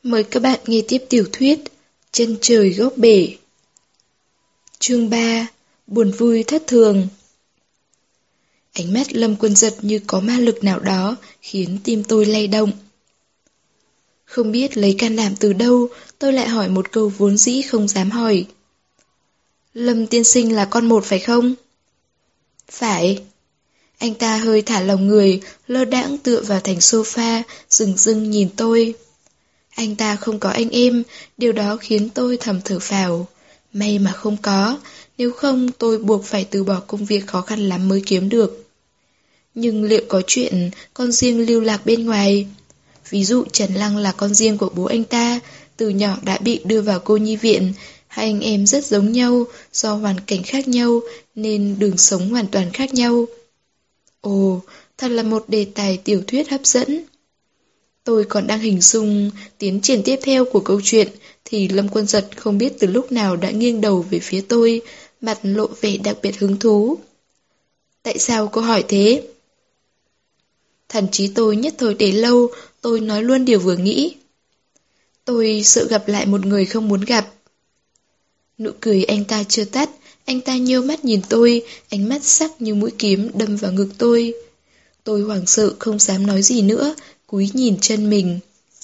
Mời các bạn nghe tiếp tiểu thuyết Chân trời góc bể. Chương 3. Buồn vui thất thường. Ánh mắt Lâm Quân Giật như có ma lực nào đó khiến tim tôi lay động. Không biết lấy can đảm từ đâu, tôi lại hỏi một câu vốn dĩ không dám hỏi. Lâm tiên sinh là con một phải không? Phải. Anh ta hơi thả lỏng người, lơ đãng tựa vào thành sofa, dửng dưng nhìn tôi. Anh ta không có anh em, điều đó khiến tôi thầm thở phào. May mà không có, nếu không tôi buộc phải từ bỏ công việc khó khăn lắm mới kiếm được. Nhưng liệu có chuyện con riêng lưu lạc bên ngoài? Ví dụ Trần Lăng là con riêng của bố anh ta, từ nhỏ đã bị đưa vào cô nhi viện. Hai anh em rất giống nhau, do hoàn cảnh khác nhau nên đường sống hoàn toàn khác nhau. Ồ, thật là một đề tài tiểu thuyết hấp dẫn. Tôi còn đang hình dung tiến triển tiếp theo của câu chuyện thì Lâm Quân Giật không biết từ lúc nào đã nghiêng đầu về phía tôi, mặt lộ vẻ đặc biệt hứng thú. Tại sao cô hỏi thế? Thần trí tôi nhất thời để lâu, tôi nói luôn điều vừa nghĩ. Tôi sợ gặp lại một người không muốn gặp. Nụ cười anh ta chưa tắt, anh ta nheo mắt nhìn tôi, ánh mắt sắc như mũi kiếm đâm vào ngực tôi. Tôi hoảng sợ không dám nói gì nữa, cúi nhìn chân mình.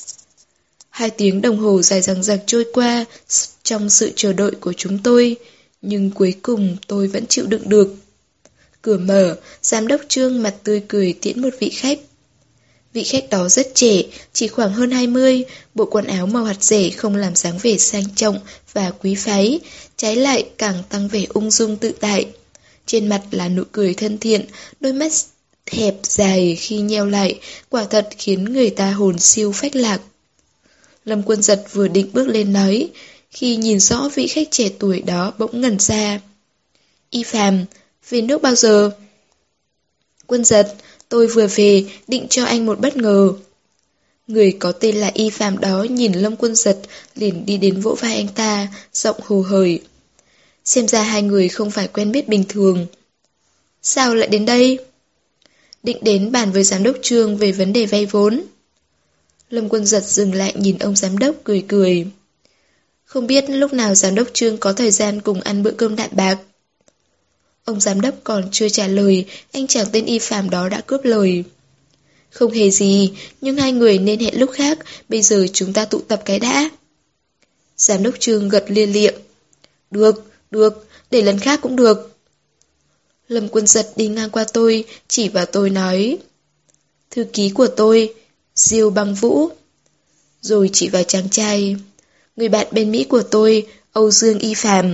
2 tiếng đồng hồ dài dằng dặc trôi qua trong sự chờ đợi của chúng tôi, nhưng cuối cùng tôi vẫn chịu đựng được. Cửa mở, giám đốc Trương mặt tươi cười tiễn một vị khách. Vị khách đó rất trẻ, chỉ khoảng hơn 20, bộ quần áo màu hạt rẻ không làm dáng vẻ sang trọng và quý phái, trái lại càng tăng vẻ ung dung tự tại. Trên mặt là nụ cười thân thiện, đôi mắt hẹp dài khi nheo lại, quả thật khiến người ta hồn siêu phách lạc. Lâm Quân Giật vừa định bước lên nói, khi nhìn rõ vị khách trẻ tuổi đó bỗng ngẩn ra. Y Phàm, về nước bao giờ? Quân Giật, tôi vừa về, định cho anh một bất ngờ. Người có tên là Y Phàm đó nhìn Lâm Quân Giật, liền đi đến vỗ vai anh ta, giọng hồ hởi. Xem ra hai người không phải quen biết bình thường. Sao lại đến đây? Định đến bàn với giám đốc Trương về vấn đề vay vốn. Lâm Quân Giật dừng lại nhìn ông giám đốc cười cười. Không biết lúc nào giám đốc Trương có thời gian cùng ăn bữa cơm đạm bạc. Ông giám đốc còn chưa trả lời, anh chàng tên Y Phàm đó đã cướp lời. Không hề gì, nhưng hai người nên hẹn lúc khác, bây giờ chúng ta tụ tập cái đã. Giám đốc Trương gật lia lịa. Được, để lần khác cũng được. Lâm Quân Giật đi ngang qua tôi, chỉ vào tôi nói. Thư ký của tôi, Diêu Băng Vũ. Rồi chỉ vào chàng trai. Người bạn bên Mỹ của tôi, Âu Dương Y Phàm.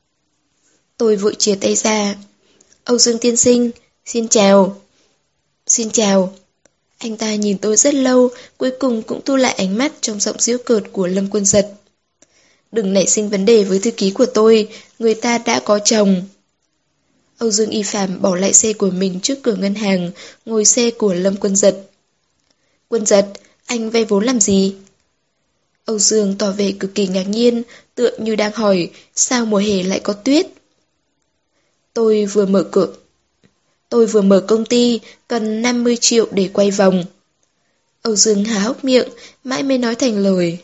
Tôi vội chia tay ra. Âu Dương tiên sinh, xin chào. Xin chào. Anh ta nhìn tôi rất lâu, cuối cùng cũng thu lại ánh mắt trong giọng giễu cợt của Lâm Quân Giật. Đừng nảy sinh vấn đề với thư ký của tôi, người ta đã có chồng. Âu Dương Y Phàm bỏ lại xe của mình trước cửa ngân hàng, ngồi xe của Lâm Quân Giật. Quân Giật, anh vay vốn làm gì? Âu Dương tỏ vẻ cực kỳ ngạc nhiên, tựa như đang hỏi sao mùa hè lại có tuyết. Tôi vừa mở công ty, cần 50 triệu để quay vòng. Âu Dương há hốc miệng, mãi mới nói thành lời.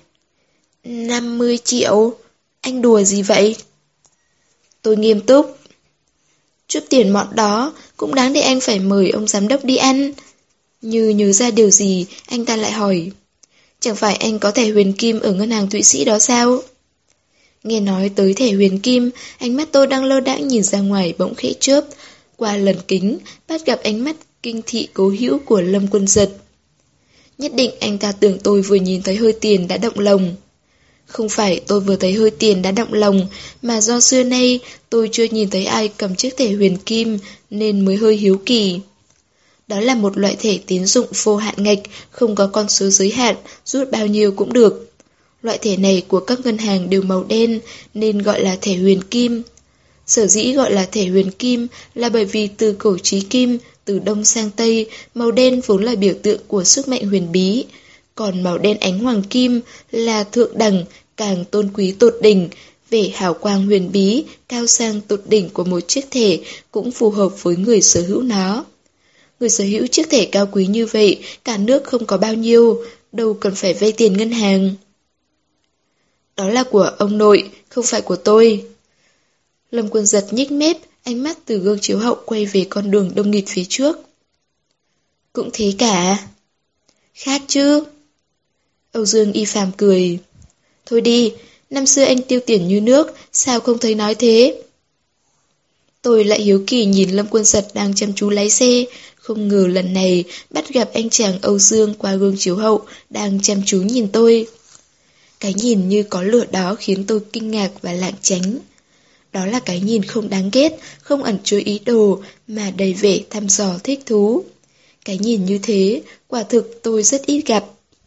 50 triệu? Anh đùa gì vậy? Tôi nghiêm túc. Chút tiền mọn đó cũng đáng để anh phải mời ông giám đốc đi ăn. Như nhớ ra điều gì, anh ta lại hỏi. Chẳng phải anh có thẻ huyền kim ở ngân hàng Thụy Sĩ đó sao? Nghe nói tới thẻ huyền kim, ánh mắt tôi đang lơ đãng nhìn ra ngoài bỗng khẽ chớp. Qua lần kính, bắt gặp ánh mắt kinh thị cố hữu của Lâm Quân Giật. Nhất định anh ta tưởng tôi vừa nhìn thấy hơi tiền đã động lòng. Không phải tôi vừa thấy hơi tiền đã động lòng, mà do xưa nay tôi chưa nhìn thấy ai cầm chiếc thẻ huyền kim nên mới hơi hiếu kỳ. Đó là một loại thẻ tín dụng vô hạn ngạch, không có con số giới hạn, rút bao nhiêu cũng được. Loại thẻ này của các ngân hàng đều màu đen nên gọi là thẻ huyền kim. Sở dĩ gọi là thẻ huyền kim là bởi vì từ cổ chí kim, từ đông sang tây, màu đen vốn là biểu tượng của sức mạnh huyền bí. Còn màu đen ánh hoàng kim là thượng đẳng, càng tôn quý tột đỉnh, vẻ hào quang huyền bí, cao sang tột đỉnh của một chiếc thẻ cũng phù hợp với người sở hữu nó. Người sở hữu chiếc thẻ cao quý như vậy, cả nước không có bao nhiêu, đâu cần phải vay tiền ngân hàng. Đó là của ông nội, không phải của tôi. Lâm Quân Giật nhếch mép, ánh mắt từ gương chiếu hậu quay về con đường đông nghịt phía trước. Cũng thế cả. Khác chứ. Âu Dương Y Phàm cười. Thôi đi, năm xưa anh tiêu tiền như nước, sao không thấy nói thế? Tôi lại hiếu kỳ nhìn Lâm Quân Giật đang chăm chú lái xe, không ngờ lần này bắt gặp anh chàng Âu Dương qua gương chiếu hậu đang chăm chú nhìn tôi. Cái nhìn như có lửa đó khiến tôi kinh ngạc và lảng tránh. Đó là cái nhìn không đáng ghét, không ẩn chứa ý đồ, mà đầy vẻ thăm dò thích thú. Cái nhìn như thế, quả thực tôi rất ít gặp.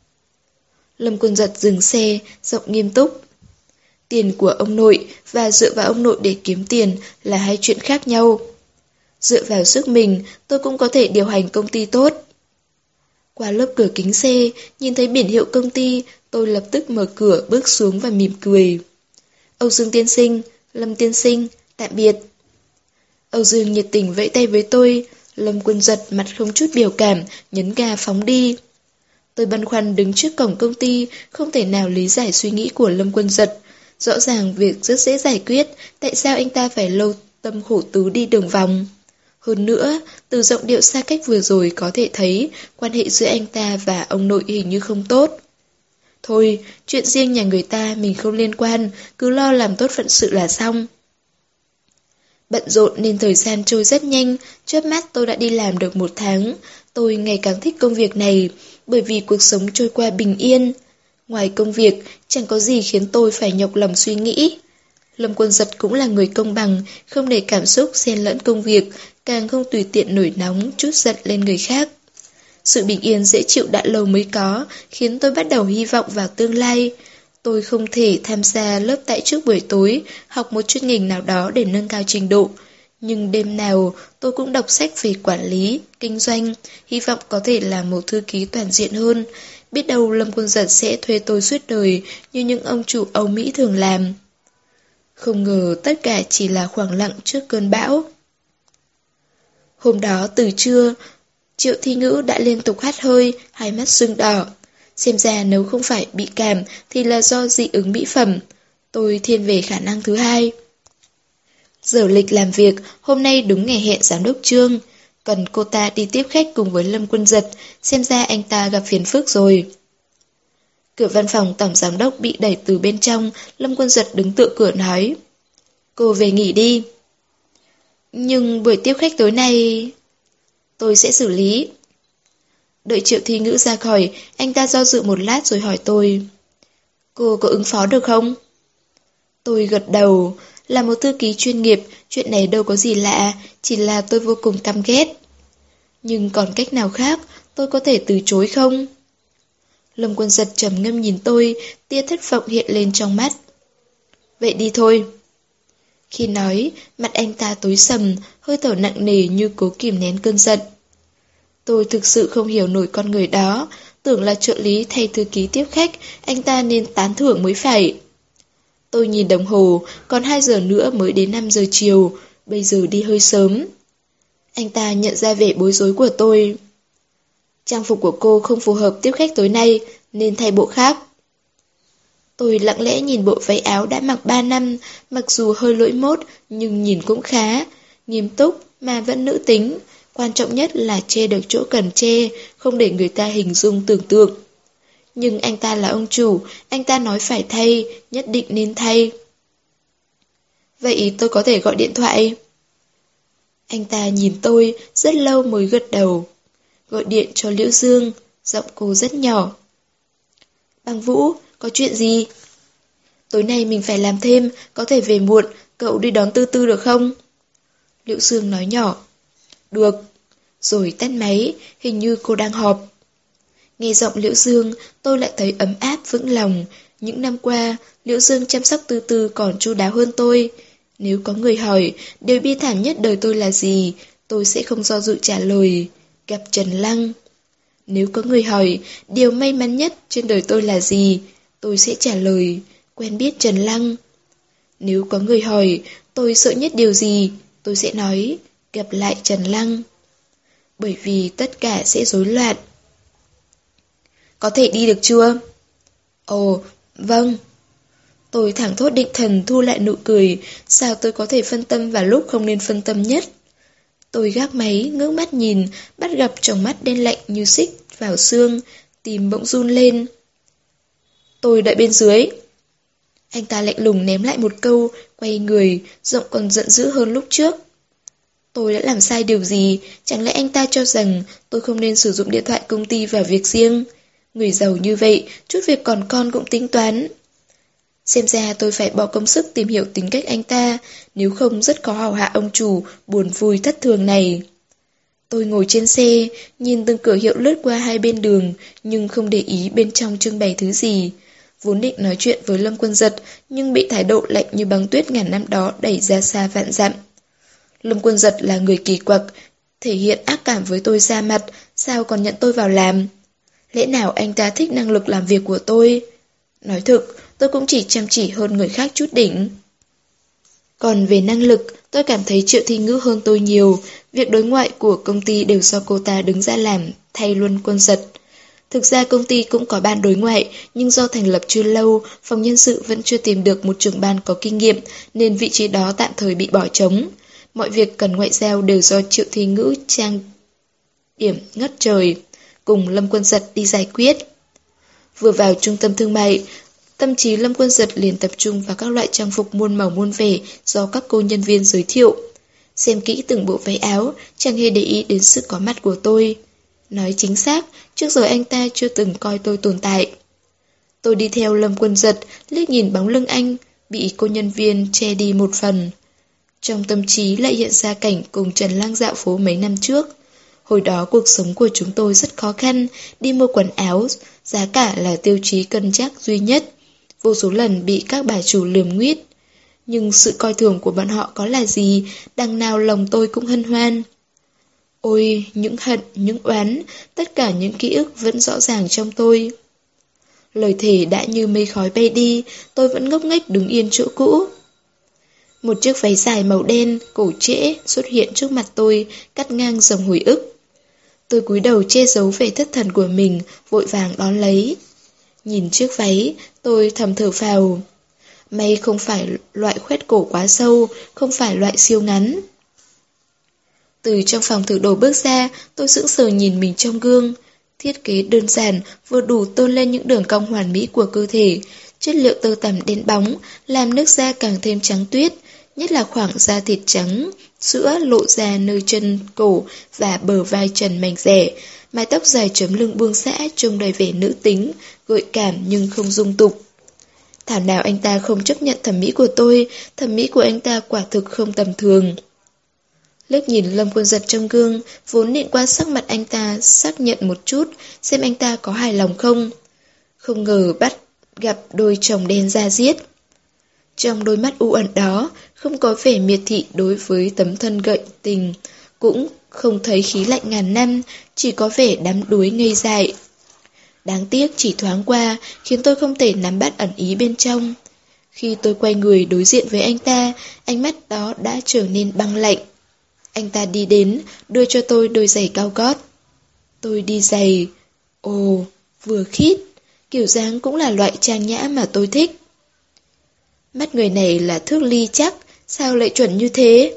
Lâm Quân Giật dừng xe, giọng nghiêm túc. Tiền của ông nội và dựa vào ông nội để kiếm tiền là hai chuyện khác nhau. Dựa vào sức mình, tôi cũng có thể điều hành công ty tốt. Qua lớp cửa kính xe, nhìn thấy biển hiệu công ty, tôi lập tức mở cửa bước xuống và mỉm cười. Âu Dương tiên sinh, Lâm tiên sinh, tạm biệt. Âu Dương nhiệt tình vẫy tay với tôi, Lâm Quân Giật mặt không chút biểu cảm, nhấn ga phóng đi. Tôi băn khoăn đứng trước cổng công ty, không thể nào lý giải suy nghĩ của Lâm Quân Giật. Rõ ràng việc rất dễ giải quyết, tại sao anh ta phải lâu tâm khổ tứ đi đường vòng? Hơn nữa, từ giọng điệu xa cách vừa rồi có thể thấy quan hệ giữa anh ta và ông nội hình như không tốt. Thôi, chuyện riêng nhà người ta mình không liên quan, cứ lo làm tốt phận sự là xong. Bận rộn nên thời gian trôi rất nhanh, chớp mắt tôi đã đi làm được 1 tháng. Tôi ngày càng thích công việc này, bởi vì cuộc sống trôi qua bình yên. Ngoài công việc, chẳng có gì khiến tôi phải nhọc lòng suy nghĩ. Lâm Quân Giật cũng là người công bằng, không để cảm xúc xen lẫn công việc, càng không tùy tiện nổi nóng, trút giận lên người khác. Sự bình yên dễ chịu đã lâu mới có, khiến tôi bắt đầu hy vọng vào tương lai. Tôi không thể tham gia lớp tại trước buổi tối, học một chuyên ngành nào đó để nâng cao trình độ. Nhưng đêm nào tôi cũng đọc sách về quản lý, kinh doanh, hy vọng có thể là một thư ký toàn diện hơn. Biết đâu Lâm Quân Giật sẽ thuê tôi suốt đời như những ông chủ Âu Mỹ thường làm. Không ngờ tất cả chỉ là khoảng lặng trước cơn bão. Hôm đó từ trưa, Triệu Thi Ngữ đã liên tục hắt hơi, hai mắt sưng đỏ. Xem ra nếu không phải bị cảm thì là do dị ứng mỹ phẩm. Tôi thiên về khả năng thứ hai. Giờ lịch làm việc, hôm nay đúng ngày hẹn giám đốc Trương. Cần cô ta đi tiếp khách cùng với Lâm Quân Giật, xem ra anh ta gặp phiền phức rồi. Cửa văn phòng tổng giám đốc bị đẩy từ bên trong, Lâm Quân Giật đứng tựa cửa nói. Cô về nghỉ đi. Nhưng buổi tiếp khách tối nay... Tôi sẽ xử lý. Đợi Triệu Thi Ngữ ra khỏi, anh ta do dự một lát rồi hỏi tôi. Cô có ứng phó được không? Tôi gật đầu, là một thư ký chuyên nghiệp, chuyện này đâu có gì lạ, chỉ là tôi vô cùng căm ghét. Nhưng còn cách nào khác, tôi có thể từ chối không? Lâm Quân Giật trầm ngâm nhìn tôi, tia thất vọng hiện lên trong mắt. Vậy đi thôi. Khi nói, mặt anh ta tối sầm, hơi thở nặng nề như cố kìm nén cơn giận. Tôi thực sự không hiểu nổi con người đó, tưởng là trợ lý thay thư ký tiếp khách, anh ta nên tán thưởng mới phải. Tôi nhìn đồng hồ, còn 2 giờ nữa mới đến 5 giờ chiều, bây giờ đi hơi sớm. Anh ta nhận ra vẻ bối rối của tôi. Trang phục của cô không phù hợp tiếp khách tối nay, nên thay bộ khác. Tôi lặng lẽ nhìn bộ váy áo đã mặc 3 năm, mặc dù hơi lỗi mốt, nhưng nhìn cũng khá. Nghiêm túc mà vẫn nữ tính, quan trọng nhất là che được chỗ cần che, không để người ta hình dung tưởng tượng. Nhưng anh ta là ông chủ, anh ta nói phải thay, nhất định nên thay. Vậy tôi có thể gọi điện thoại? Anh ta nhìn tôi rất lâu mới gật đầu. Gọi điện cho Liễu Dương, giọng cô rất nhỏ. Băng Vũ, có chuyện gì? Tối nay mình phải làm thêm, có thể về muộn, cậu đi đón Tư Tư được không? Liễu Dương nói nhỏ. Được. Rồi tắt máy, hình như cô đang họp. Nghe giọng Liễu Dương, tôi lại thấy ấm áp vững lòng. Những năm qua, Liễu Dương chăm sóc Tư Tư còn chu đáo hơn tôi. Nếu có người hỏi, điều bi thảm nhất đời tôi là gì, tôi sẽ không do dự trả lời. Gặp Trần Lăng. Nếu có người hỏi, điều may mắn nhất trên đời tôi là gì, tôi sẽ trả lời, quen biết Trần Lăng. Nếu có người hỏi, tôi sợ nhất điều gì, tôi sẽ nói, gặp lại Trần Lăng. Bởi vì tất cả sẽ rối loạn. Có thể đi được chưa? Ồ, vâng. Tôi thẳng thốt định thần thu lại nụ cười, sao tôi có thể phân tâm vào lúc không nên phân tâm nhất. Tôi gác máy, ngước mắt nhìn, bắt gặp trong mắt đen lạnh như xích vào xương, tim bỗng run lên. Tôi đợi bên dưới. Anh ta lạnh lùng ném lại một câu, quay người, giọng còn giận dữ hơn lúc trước. Tôi đã làm sai điều gì? Chẳng lẽ anh ta cho rằng tôi không nên sử dụng điện thoại công ty vào việc riêng? Người giàu như vậy, chút việc còn con cũng tính toán. Xem ra tôi phải bỏ công sức tìm hiểu tính cách anh ta, nếu không rất khó hầu hạ ông chủ buồn vui thất thường này. Tôi ngồi trên xe, nhìn từng cửa hiệu lướt qua hai bên đường, nhưng không để ý bên trong trưng bày thứ gì. Vốn định nói chuyện với Lâm Quân Giật, nhưng bị thái độ lạnh như băng tuyết ngàn năm đó đẩy ra xa vạn dặm. Lâm Quân Giật là người kỳ quặc, thể hiện ác cảm với tôi ra mặt, sao còn nhận tôi vào làm? Lẽ nào anh ta thích năng lực làm việc của tôi? Nói thực, tôi cũng chỉ chăm chỉ hơn người khác chút đỉnh. Còn về năng lực, tôi cảm thấy Triệu Thi Ngữ hơn tôi nhiều. Việc đối ngoại của công ty đều do cô ta đứng ra làm, thay Luân Quân Giật. Thực ra công ty cũng có ban đối ngoại, nhưng do thành lập chưa lâu, phòng nhân sự vẫn chưa tìm được một trưởng ban có kinh nghiệm, nên vị trí đó tạm thời bị bỏ trống. Mọi việc cần ngoại giao đều do Triệu Thi Ngữ trang điểm ngất trời, cùng Lâm Quân Giật đi giải quyết. Vừa vào trung tâm thương mại, tâm trí Lâm Quân Giật liền tập trung vào các loại trang phục muôn màu muôn vẻ do các cô nhân viên giới thiệu. Xem kỹ từng bộ váy áo, chẳng hề để ý đến sự có mặt của tôi. Nói chính xác, trước giờ anh ta chưa từng coi tôi tồn tại. Tôi đi theo Lâm Quân Giật, liếc nhìn bóng lưng anh, bị cô nhân viên che đi một phần. Trong tâm trí lại hiện ra cảnh cùng Trần Lang dạo phố mấy năm trước. Hồi đó cuộc sống của chúng tôi rất khó khăn, đi mua quần áo, giá cả là tiêu chí cân nhắc duy nhất. Vô số lần bị các bà chủ lườm nguýt. Nhưng sự coi thường của bọn họ có là gì, đằng nào lòng tôi cũng hân hoan. Ôi, những hận, những oán, tất cả những ký ức vẫn rõ ràng trong tôi. Lời thề đã như mây khói bay đi, tôi vẫn ngốc nghếch đứng yên chỗ cũ. Một chiếc váy dài màu đen, cổ trễ xuất hiện trước mặt tôi, cắt ngang dòng hồi ức. Tôi cúi đầu che giấu vẻ thất thần của mình, vội vàng đón lấy. Nhìn chiếc váy, tôi thầm thở phào. May không phải loại khoét cổ quá sâu, không phải loại siêu ngắn. Từ trong phòng thử đồ bước ra, tôi sững sờ nhìn mình trong gương. Thiết kế đơn giản, vừa đủ tôn lên những đường cong hoàn mỹ của cơ thể. Chất liệu tơ tằm đen bóng, làm nước da càng thêm trắng tuyết, nhất là khoảng da thịt trắng, sữa lộ ra nơi chân, cổ và bờ vai trần mảnh rẻ. Mái tóc dài chấm lưng buông xõa trông đầy vẻ nữ tính, gợi cảm nhưng không dung tục. Thảo nào anh ta không chấp nhận thẩm mỹ của tôi, thẩm mỹ của anh ta quả thực không tầm thường. Liếc nhìn Lâm Quân Giật trong gương, vốn định quan sát mặt anh ta xác nhận một chút, xem anh ta có hài lòng không. Không ngờ bắt gặp đôi chồng đen da diết. Trong đôi mắt u ẩn đó, không có vẻ miệt thị đối với tấm thân gợi tình, cũng không thấy khí lạnh ngàn năm, chỉ có vẻ đắm đuối ngây dại. Đáng tiếc chỉ thoáng qua, khiến tôi không thể nắm bắt ẩn ý bên trong. Khi tôi quay người đối diện với anh ta, ánh mắt đó đã trở nên băng lạnh. Anh ta đi đến, đưa cho tôi đôi giày cao gót. Tôi đi giày. Ồ, vừa khít, kiểu dáng cũng là loại trang nhã mà tôi thích. Mắt người này là thước ly chắc, sao lại chuẩn như thế?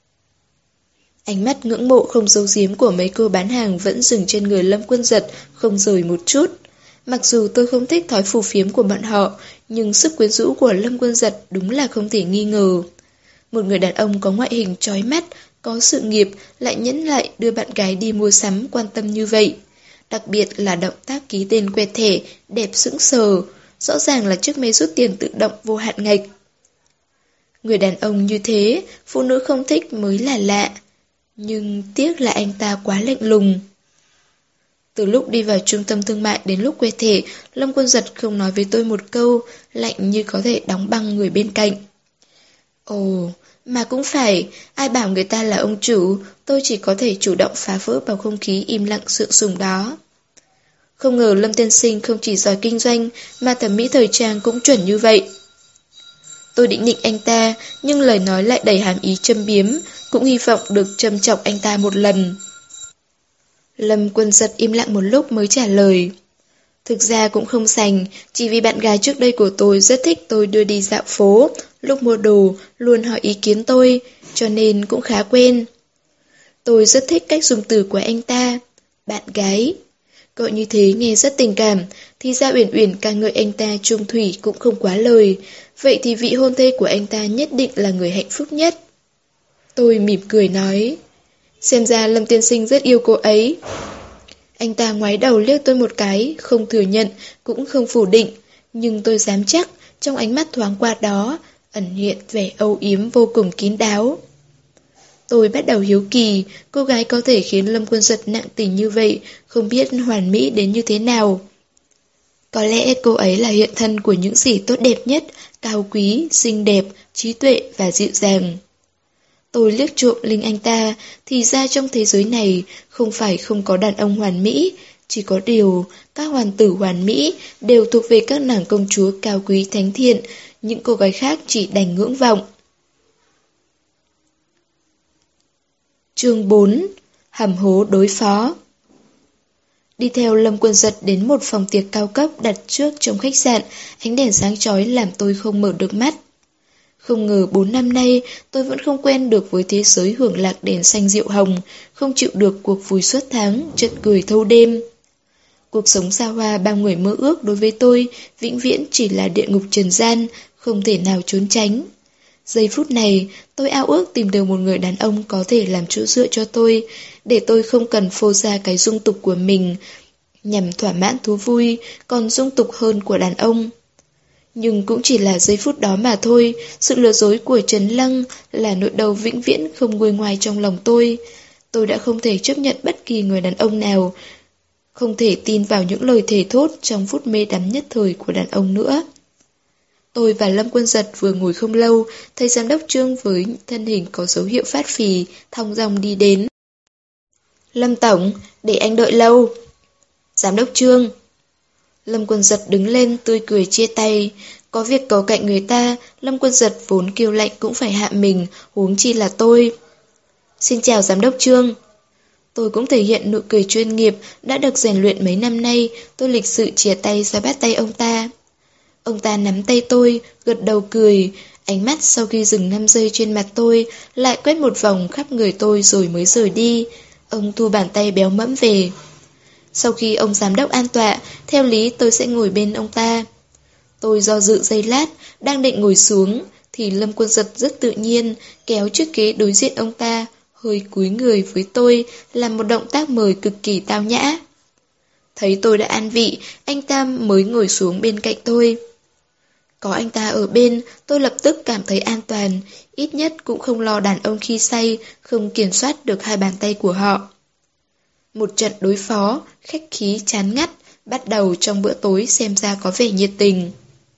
Ánh mắt ngưỡng mộ không giấu giếm của mấy cô bán hàng vẫn dừng trên người Lâm Quân Giật, không rời một chút. Mặc dù tôi không thích thói phù phiếm của bọn họ, nhưng sức quyến rũ của Lâm Quân Giật đúng là không thể nghi ngờ. Một người đàn ông có ngoại hình chói mắt, có sự nghiệp, lại nhẫn lại đưa bạn gái đi mua sắm quan tâm như vậy. Đặc biệt là động tác ký tên quẹt thẻ, đẹp sững sờ, rõ ràng là chiếc máy rút tiền tự động vô hạn ngạch. Người đàn ông như thế, phụ nữ không thích mới là lạ. Nhưng tiếc là anh ta quá lạnh lùng. Từ lúc đi vào trung tâm thương mại đến lúc quẹt thẻ, Lâm Quân Giật không nói với tôi một câu, lạnh như có thể đóng băng người bên cạnh. Ồ, mà cũng phải, ai bảo người ta là ông chủ, tôi chỉ có thể chủ động phá vỡ bầu không khí im lặng sượng sùng đó. Không ngờ Lâm tiên sinh không chỉ giỏi kinh doanh, mà thẩm mỹ thời trang cũng chuẩn như vậy. Tôi định nịnh anh ta, nhưng lời nói lại đầy hàm ý châm biếm, cũng hy vọng được châm chọc anh ta một lần. Lâm Quân Giật im lặng một lúc mới trả lời. Thực ra cũng không sành, chỉ vì bạn gái trước đây của tôi rất thích tôi đưa đi dạo phố, lúc mua đồ luôn hỏi ý kiến tôi, cho nên cũng khá quen. Tôi rất thích cách dùng từ của anh ta, bạn gái. Gọi như thế nghe rất tình cảm, thì ra Uyển Uyển ca ngợi anh ta trung thủy cũng không quá lời, vậy thì vị hôn thê của anh ta nhất định là người hạnh phúc nhất. Tôi mỉm cười nói, xem ra Lâm tiên sinh rất yêu cô ấy. Anh ta ngoái đầu liếc tôi một cái, không thừa nhận, cũng không phủ định, nhưng tôi dám chắc, trong ánh mắt thoáng qua đó, ẩn hiện vẻ âu yếm vô cùng kín đáo. Tôi bắt đầu hiếu kỳ, cô gái có thể khiến Lâm Quân Giật nặng tình như vậy, không biết hoàn mỹ đến như thế nào. Có lẽ cô ấy là hiện thân của những gì tốt đẹp nhất, cao quý, xinh đẹp, trí tuệ và dịu dàng. Tôi liếc trộm Linh anh ta, thì ra trong thế giới này không phải không có đàn ông hoàn mỹ, chỉ có điều các hoàng tử hoàn mỹ đều thuộc về các nàng công chúa cao quý thánh thiện, những cô gái khác chỉ đành ngưỡng vọng. Chương 4. Hầm hố đối phó. Đi theo Lâm Quân Giật đến một phòng tiệc cao cấp đặt trước trong khách sạn, ánh đèn sáng chói làm tôi không mở được mắt. Không ngờ 4 năm nay tôi vẫn không quen được với thế giới hưởng lạc đèn xanh rượu hồng, không chịu được cuộc vui suốt tháng, chợt cười thâu đêm. Cuộc sống xa hoa bao người mơ ước đối với tôi vĩnh viễn chỉ là địa ngục trần gian, không thể nào trốn tránh. Giây phút này, tôi ao ước tìm được một người đàn ông có thể làm chỗ dựa cho tôi, để tôi không cần phô ra cái dung tục của mình, nhằm thỏa mãn thú vui, còn dung tục hơn của đàn ông. Nhưng cũng chỉ là giây phút đó mà thôi, sự lừa dối của Trấn Lăng là nỗi đau vĩnh viễn không nguôi ngoai trong lòng tôi. Tôi đã không thể chấp nhận bất kỳ người đàn ông nào, không thể tin vào những lời thề thốt trong phút mê đắm nhất thời của đàn ông nữa. Tôi và Lâm Quân Giật vừa ngồi không lâu, thấy giám đốc Trương với thân hình có dấu hiệu phát phì, thong dong đi đến. Lâm Tổng, để anh đợi lâu. Giám đốc Trương. Lâm Quân Giật đứng lên tươi cười chia tay. Có việc cầu cạnh người ta, Lâm Quân Giật vốn kiêu lạnh cũng phải hạ mình, huống chi là tôi. Xin chào giám đốc Trương. Tôi cũng thể hiện nụ cười chuyên nghiệp, đã được rèn luyện mấy năm nay, tôi lịch sự chìa tay ra bắt tay ông ta. Ông ta nắm tay tôi, gật đầu cười, ánh mắt sau khi dừng 5 giây trên mặt tôi, lại quét một vòng khắp người tôi rồi mới rời đi. Ông thu bàn tay béo mẫm về. Sau khi ông giám đốc an tọa, theo lý tôi sẽ ngồi bên ông ta. Tôi do dự giây lát, đang định ngồi xuống, thì Lâm Quân Giật rất tự nhiên, kéo chiếc ghế đối diện ông ta, hơi cúi người với tôi, làm một động tác mời cực kỳ tao nhã. Thấy tôi đã an vị, anh ta mới ngồi xuống bên cạnh tôi. Có anh ta ở bên, tôi lập tức cảm thấy an toàn, ít nhất cũng không lo đàn ông khi say, không kiểm soát được hai bàn tay của họ. Một trận đối phó, khách khí chán ngắt, bắt đầu trong bữa tối xem ra có vẻ nhiệt tình.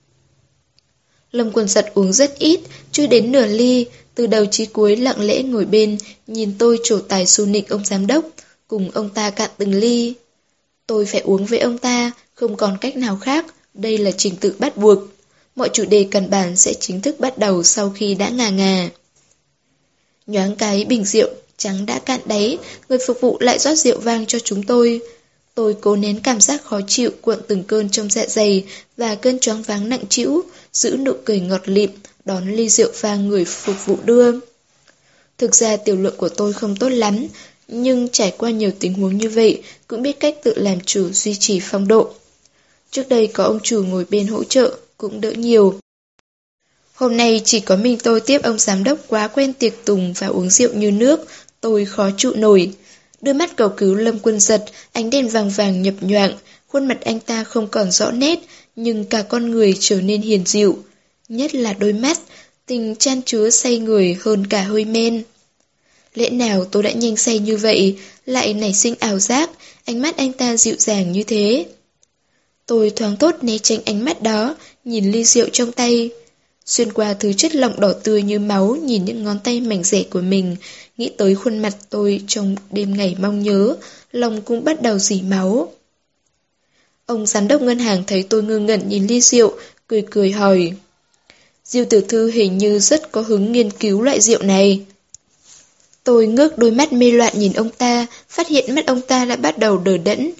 Lâm Quân Giật uống rất ít, chưa đến nửa ly, từ đầu chí cuối lặng lẽ ngồi bên, nhìn tôi trổ tài xu nịnh ông giám đốc, cùng ông ta cạn từng ly. Tôi phải uống với ông ta, không còn cách nào khác, đây là trình tự bắt buộc. Mọi chủ đề căn bản sẽ chính thức bắt đầu sau khi đã ngà ngà. Nhoáng cái bình rượu trắng đã cạn đáy, người phục vụ lại rót rượu vang cho chúng tôi. Tôi cố nén cảm giác khó chịu cuộn từng cơn trong dạ dày và cơn choáng váng nặng trĩu, giữ nụ cười ngọt lịm, đón ly rượu vang người phục vụ đưa. Thực ra tiểu lượng của tôi không tốt lắm, nhưng trải qua nhiều tình huống như vậy, cũng biết cách tự làm chủ duy trì phong độ. Trước đây có ông chủ ngồi bên hỗ trợ, cũng đỡ nhiều. Hôm nay chỉ có mình tôi tiếp ông giám đốc quá quen tiệc tùng và uống rượu như nước, tôi khó trụ nổi. Đôi mắt cầu cứu Lâm Quân Giật, ánh đèn vàng vàng nhập nhoạng, khuôn mặt anh ta không còn rõ nét, nhưng cả con người trở nên hiền dịu. Nhất là đôi mắt, tình chan chứa say người hơn cả hơi men. Lẽ nào tôi đã nhanh say như vậy, lại nảy sinh ảo giác, ánh mắt anh ta dịu dàng như thế. Tôi thoáng tốt né tránh ánh mắt đó, nhìn ly rượu trong tay. Xuyên qua thứ chất lỏng đỏ tươi như máu, nhìn những ngón tay mảnh rẻ của mình, nghĩ tới khuôn mặt tôi trong đêm ngày mong nhớ, lòng cũng bắt đầu rỉ máu. Ông giám đốc ngân hàng thấy tôi ngơ ngẩn nhìn ly rượu, cười cười hỏi. Diêu tiểu thư hình như rất có hứng nghiên cứu loại rượu này. Tôi ngước đôi mắt mê loạn nhìn ông ta, phát hiện mắt ông ta đã bắt đầu đờ đẫn.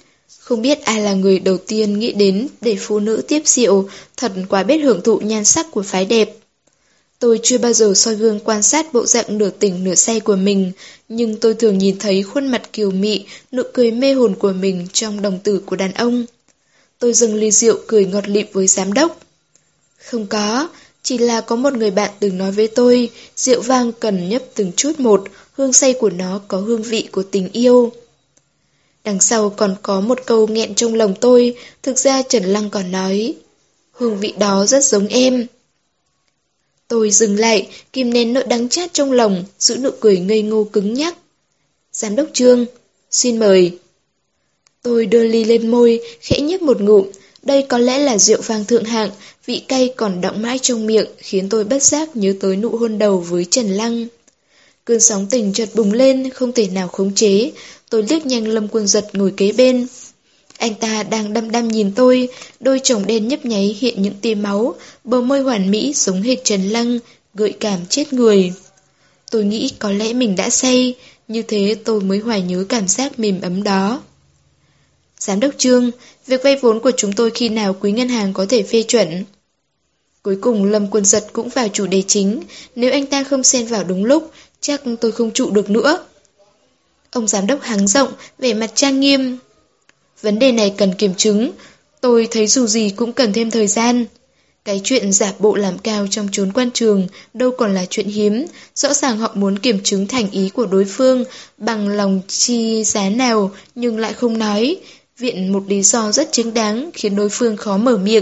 Không biết ai là người đầu tiên nghĩ đến để phụ nữ tiếp rượu, thật quá biết hưởng thụ nhan sắc của phái đẹp. Tôi chưa bao giờ soi gương quan sát bộ dạng nửa tỉnh nửa say của mình, nhưng tôi thường nhìn thấy khuôn mặt kiều mị, nụ cười mê hồn của mình trong đồng tử của đàn ông. Tôi dâng ly rượu cười ngọt lịm với giám đốc. Không có, chỉ là có một người bạn từng nói với tôi, rượu vang cần nhấp từng chút một, hương say của nó có hương vị của tình yêu. Đằng sau còn có một câu nghẹn trong lòng tôi, thực ra Trần Lăng còn nói, hương vị đó rất giống em. Tôi dừng lại, kìm nén nỗi đắng chát trong lòng, giữ nụ cười ngây ngô cứng nhắc. Giám đốc Trương, xin mời. Tôi đưa ly lên môi, khẽ nhấp một ngụm. Đây có lẽ là rượu vang thượng hạng, vị cay còn đọng mãi trong miệng, khiến tôi bất giác nhớ tới nụ hôn đầu với Trần Lăng. Cơn sóng tình chợt bùng lên, không thể nào khống chế. Tôi liếc nhanh Lâm Quân Giật ngồi kế bên. Anh ta đang đăm đăm nhìn tôi, đôi tròng đen nhấp nháy hiện những tia máu, bờ môi hoàn mỹ giống hệt Trần Lăng, gợi cảm chết người. Tôi nghĩ có lẽ mình đã say, như thế tôi mới hoài nhớ cảm giác mềm ấm đó. Giám đốc Trương, việc vay vốn của chúng tôi khi nào quý ngân hàng có thể phê chuẩn? Cuối cùng Lâm Quân Giật cũng vào chủ đề chính, nếu anh ta không xen vào đúng lúc, chắc tôi không trụ được nữa. Ông giám đốc hắng giọng, vẻ mặt trang nghiêm. Vấn đề này cần kiểm chứng, tôi thấy dù gì cũng cần thêm thời gian. Cái chuyện giả bộ làm cao trong chốn quan trường đâu còn là chuyện hiếm, rõ ràng họ muốn kiểm chứng thành ý của đối phương bằng lòng chi giá nào nhưng lại không nói, viện một lý do rất chính đáng khiến đối phương khó mở miệng.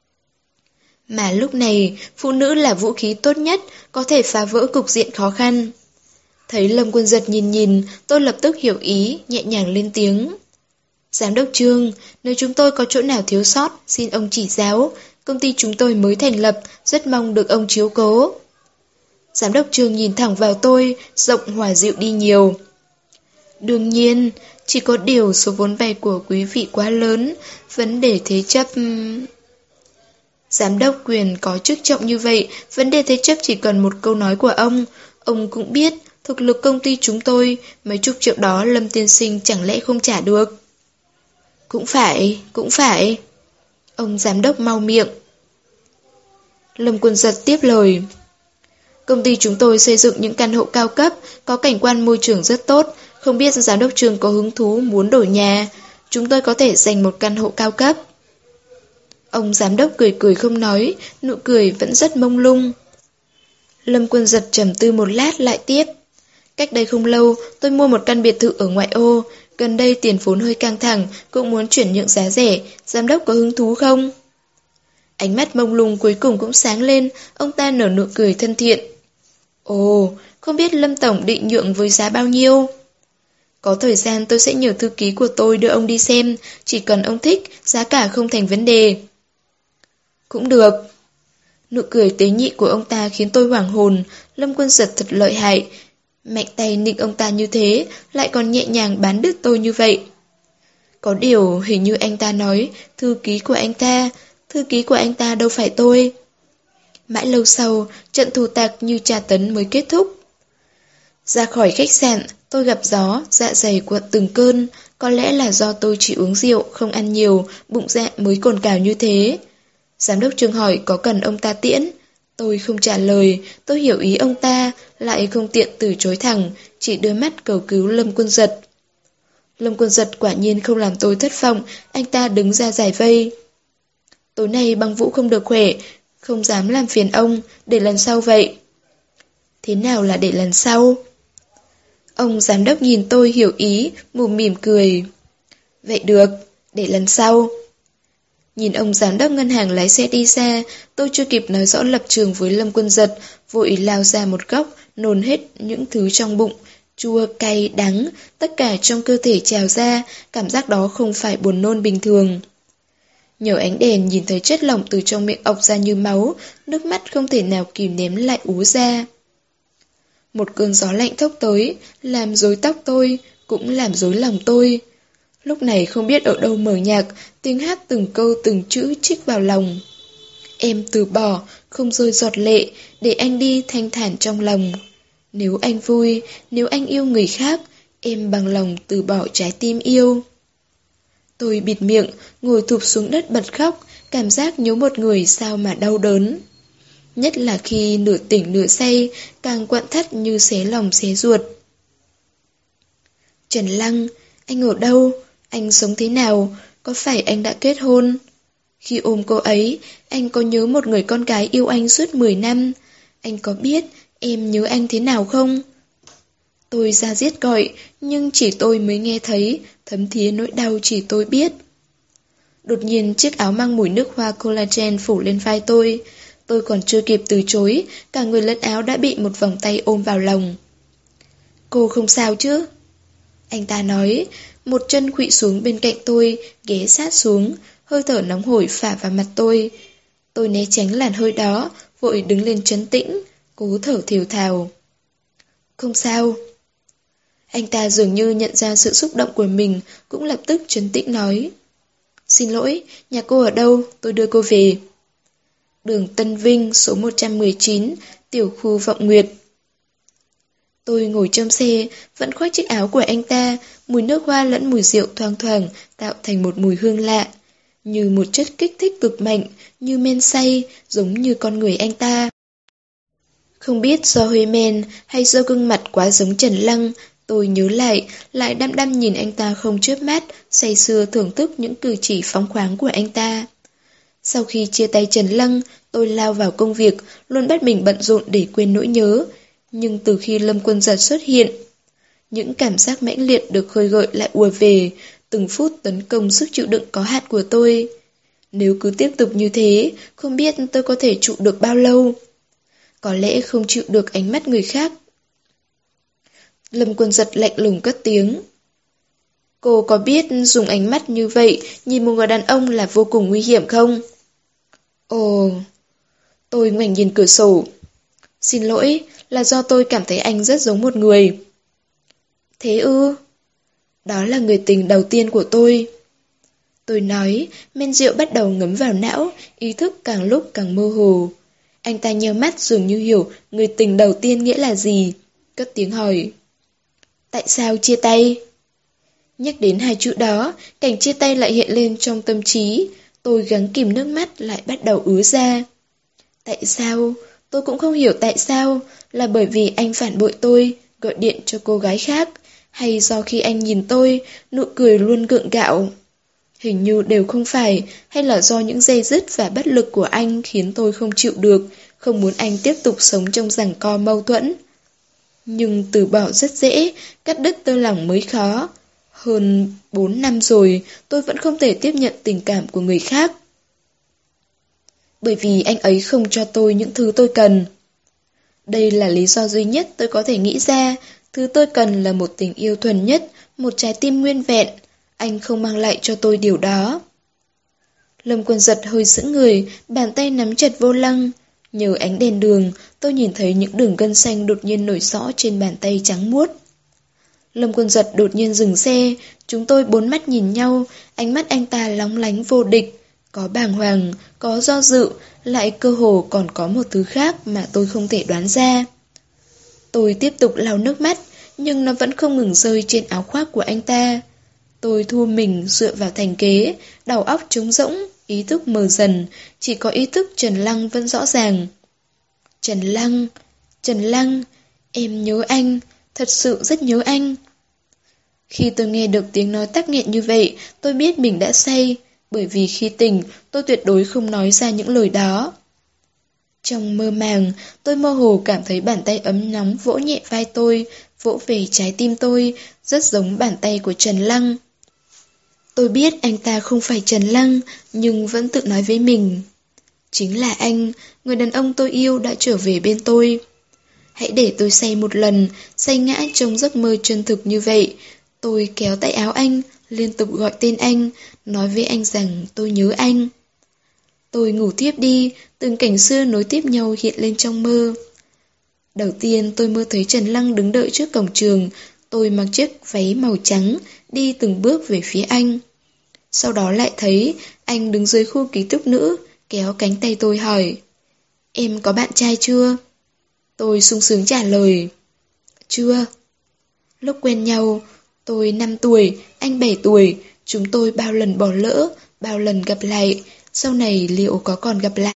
Mà lúc này, phụ nữ là vũ khí tốt nhất, có thể phá vỡ cục diện khó khăn. Thấy Lâm Quân Giật nhìn, tôi lập tức hiểu ý, nhẹ nhàng lên tiếng. Giám đốc Trương, nếu chúng tôi có chỗ nào thiếu sót, xin ông chỉ giáo. Công ty chúng tôi mới thành lập, rất mong được ông chiếu cố. Giám đốc Trương nhìn thẳng vào tôi, giọng hòa dịu đi nhiều. Đương nhiên, chỉ có điều số vốn vay của quý vị quá lớn, vấn đề thế chấp... Giám đốc quyền có chức trọng như vậy, vấn đề thế chấp chỉ cần một câu nói của ông. Ông cũng biết, thực lực công ty chúng tôi, mấy chục triệu đó Lâm tiên sinh chẳng lẽ không trả được. Cũng phải. Ông giám đốc mau miệng. Lâm Quân Giật tiếp lời. Công ty chúng tôi xây dựng những căn hộ cao cấp, có cảnh quan môi trường rất tốt, không biết giám đốc Trương có hứng thú muốn đổi nhà. Chúng tôi có thể dành một căn hộ cao cấp. Ông giám đốc cười không nói, nụ cười vẫn rất mông lung. Lâm Quân Giật trầm tư một lát lại tiếp. Cách đây không lâu, tôi mua một căn biệt thự ở ngoại ô. Gần đây tiền vốn hơi căng thẳng, cũng muốn chuyển nhượng giá rẻ. Giám đốc có hứng thú không? Ánh mắt mông lung cuối cùng cũng sáng lên, ông ta nở nụ cười thân thiện. Ồ, không biết Lâm Tổng định nhượng với giá bao nhiêu? Có thời gian tôi sẽ nhờ thư ký của tôi đưa ông đi xem, chỉ cần ông thích, giá cả không thành vấn đề. Cũng được. Nụ cười tế nhị của ông ta khiến tôi hoảng hồn, Lâm Quân Giật thật lợi hại. Mạnh tay nịnh ông ta như thế, lại còn nhẹ nhàng bán đứt tôi như vậy. Có điều hình như anh ta nói, thư ký của anh ta đâu phải tôi. Mãi lâu sau, trận thù tạc như tra tấn mới kết thúc. Ra khỏi khách sạn, tôi gặp gió, dạ dày cuộn từng cơn. Có lẽ là do tôi chỉ uống rượu, không ăn nhiều, bụng dạ mới cồn cào như thế. Giám đốc Trương hỏi có cần ông ta tiễn. Tôi không trả lời, tôi hiểu ý ông ta, lại không tiện từ chối thẳng, chỉ đưa mắt cầu cứu Lâm Quân Giật. Lâm Quân Giật quả nhiên không làm tôi thất vọng, anh ta đứng ra giải vây. Tối nay Băng Vũ không được khỏe, không dám làm phiền ông, để lần sau vậy. Thế nào là để lần sau? Ông giám đốc nhìn tôi hiểu ý, mỉm mỉm cười. Vậy được, để lần sau. Nhìn ông giám đốc ngân hàng lái xe đi xa, tôi chưa kịp nói rõ lập trường với Lâm Quân Giật, vội lao ra một góc, nôn hết những thứ trong bụng, chua, cay, đắng, tất cả trong cơ thể trào ra, cảm giác đó không phải buồn nôn bình thường. Nhờ ánh đèn nhìn thấy chất lỏng từ trong miệng ọc ra như máu, nước mắt không thể nào kìm nén lại ú ra. Một cơn gió lạnh thốc tới, làm rối tóc tôi, cũng làm rối lòng tôi. Lúc này không biết ở đâu mở nhạc, tiếng hát từng câu từng chữ trích vào lòng. Em từ bỏ, không rơi giọt lệ, để anh đi thanh thản trong lòng. Nếu anh vui, nếu anh yêu người khác, em bằng lòng từ bỏ trái tim yêu. Tôi bịt miệng, ngồi thụp xuống đất bật khóc, cảm giác nhớ một người sao mà đau đớn. Nhất là khi nửa tỉnh nửa say, càng quặn thắt như xé lòng xé ruột. Trần Lăng, anh ở đâu? Anh sống thế nào? Có phải anh đã kết hôn? Khi ôm cô ấy, anh có nhớ một người con gái yêu anh suốt 10 năm? Anh có biết em nhớ anh thế nào không? Tôi ra diết gọi, nhưng chỉ tôi mới nghe thấy, thấm thía nỗi đau chỉ tôi biết. Đột nhiên chiếc áo mang mùi nước hoa collagen phủ lên vai tôi. Tôi còn chưa kịp từ chối, cả người lẫn áo đã bị một vòng tay ôm vào lòng. Cô không sao chứ? Anh ta nói, một chân khuỵu xuống bên cạnh tôi, ghé sát xuống, hơi thở nóng hổi phả vào mặt tôi. Tôi né tránh làn hơi đó, vội đứng lên trấn tĩnh, cố thở thều thào. Không sao. Anh ta dường như nhận ra sự xúc động của mình, cũng lập tức trấn tĩnh nói. Xin lỗi, nhà cô ở đâu? Tôi đưa cô về. Đường Tân Vinh, số 119, tiểu khu Vọng Nguyệt. Tôi ngồi trong xe, vẫn khoác chiếc áo của anh ta, mùi nước hoa lẫn mùi rượu thoang thoảng, tạo thành một mùi hương lạ. Như một chất kích thích cực mạnh, như men say, giống như con người anh ta. Không biết do hơi men hay do gương mặt quá giống Trần Lăng, tôi nhớ lại đăm đăm nhìn anh ta không chớp mắt, say sưa thưởng thức những cử chỉ phóng khoáng của anh ta. Sau khi chia tay Trần Lăng, tôi lao vào công việc, luôn bắt mình bận rộn để quên nỗi nhớ. Nhưng từ khi Lâm Quân Giật xuất hiện, những cảm giác mãnh liệt được khơi gợi lại ùa về, từng phút tấn công sức chịu đựng có hạn của tôi. Nếu cứ tiếp tục như thế, không biết tôi có thể trụ được bao lâu. Có lẽ không chịu được ánh mắt người khác. Lâm Quân Giật lạnh lùng cất tiếng. Cô có biết dùng ánh mắt như vậy nhìn một người đàn ông là vô cùng nguy hiểm không? Ồ, tôi ngoảnh nhìn cửa sổ. Xin lỗi, là do tôi cảm thấy anh rất giống một người. Thế ư? Đó là người tình đầu tiên của tôi. Tôi nói, men rượu bắt đầu ngấm vào não, ý thức càng lúc càng mơ hồ. Anh ta nheo mắt dường như hiểu người tình đầu tiên nghĩa là gì. Cất tiếng hỏi. Tại sao chia tay? Nhắc đến hai chữ đó, cảnh chia tay lại hiện lên trong tâm trí. Tôi gắng kìm nước mắt lại bắt đầu ứa ra. Tại sao? Tôi cũng không hiểu tại sao. Là bởi vì anh phản bội tôi, gọi điện cho cô gái khác. Hay do khi anh nhìn tôi, nụ cười luôn gượng gạo. Hình như đều không phải. Hay là do những day dứt và bất lực của anh khiến tôi không chịu được, không muốn anh tiếp tục sống trong giằng co mâu thuẫn. Nhưng từ bỏ rất dễ, cắt đứt tơ lòng mới khó. Hơn 4 năm rồi, tôi vẫn không thể tiếp nhận tình cảm của người khác. Bởi vì anh ấy không cho tôi những thứ tôi cần. Đây là lý do duy nhất tôi có thể nghĩ ra. Thứ tôi cần là một tình yêu thuần nhất, một trái tim nguyên vẹn. Anh không mang lại cho tôi điều đó. Lâm Quân Giật hơi sững người, bàn tay nắm chặt vô lăng. Nhờ ánh đèn đường, tôi nhìn thấy những đường gân xanh đột nhiên nổi rõ trên bàn tay trắng muốt. Lâm Quân Giật đột nhiên dừng xe, chúng tôi bốn mắt nhìn nhau, ánh mắt anh ta lóng lánh vô địch. Có bàng hoàng, có do dự, lại cơ hồ còn có một thứ khác mà tôi không thể đoán ra. Tôi tiếp tục lau nước mắt, nhưng nó vẫn không ngừng rơi trên áo khoác của anh ta. Tôi thua mình dựa vào thành ghế, đầu óc trống rỗng, ý thức mờ dần, chỉ có ý thức Trần Lăng vẫn rõ ràng. Trần Lăng, Trần Lăng, em nhớ anh, thật sự rất nhớ anh. Khi tôi nghe được tiếng nói tắc nghẹn như vậy, tôi biết mình đã say, bởi vì khi tỉnh, tôi tuyệt đối không nói ra những lời đó. Trong mơ màng, tôi mơ hồ cảm thấy bàn tay ấm nóng vỗ nhẹ vai tôi, vỗ về trái tim tôi, rất giống bàn tay của Trần Lăng. Tôi biết anh ta không phải Trần Lăng, nhưng vẫn tự nói với mình. Chính là anh, người đàn ông tôi yêu đã trở về bên tôi. Hãy để tôi say một lần, say ngã trong giấc mơ chân thực như vậy. Tôi kéo tay áo anh, liên tục gọi tên anh, nói với anh rằng tôi nhớ anh. Tôi ngủ tiếp đi, từng cảnh xưa nối tiếp nhau hiện lên trong mơ. Đầu tiên tôi mơ thấy Trần Lăng đứng đợi trước cổng trường, tôi mặc chiếc váy màu trắng, đi từng bước về phía anh. Sau đó lại thấy anh đứng dưới khu ký túc nữ, kéo cánh tay tôi hỏi. Em có bạn trai chưa? Tôi sung sướng trả lời. Chưa. Lúc quen nhau, tôi 5 tuổi, anh 7 tuổi, Chúng tôi bao lần bỏ lỡ, bao lần gặp lại, sau này liệu có còn gặp lại?